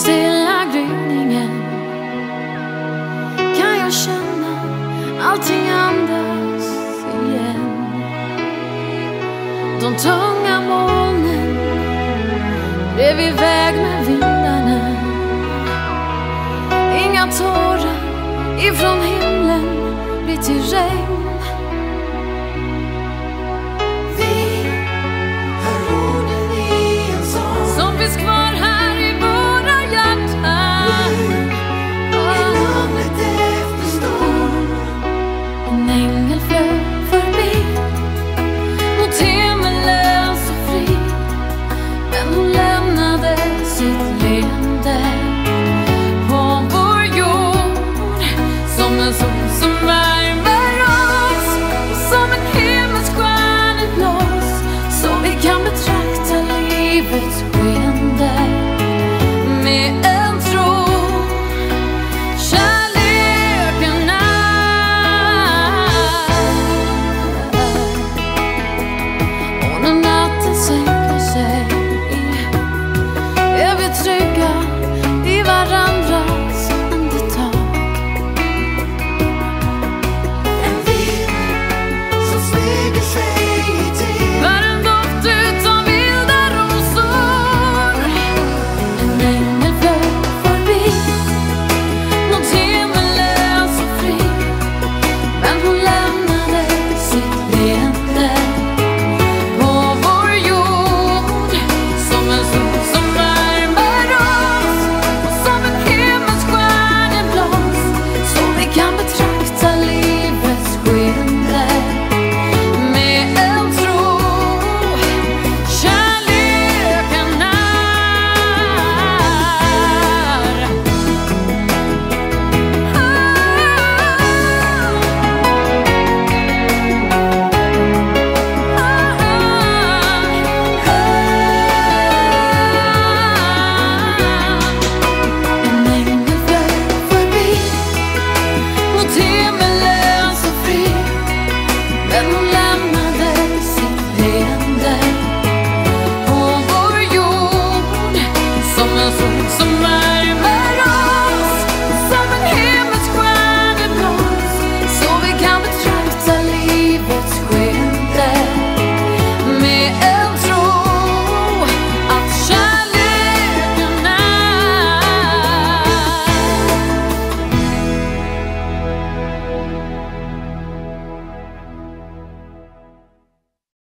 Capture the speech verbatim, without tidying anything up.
stilla gryningen kan jag känna allting andas igen. De tunga molnen blev iväg med vindarna. Inga tårar ifrån himlen blir till regn. Vi hör orden i en sång som finns kvar här i våra hjärtan. i lugnet efter storm. En ängel flög förbi mot himmelen så fri, men hon lämnade sitt leende på vår jord som en sol som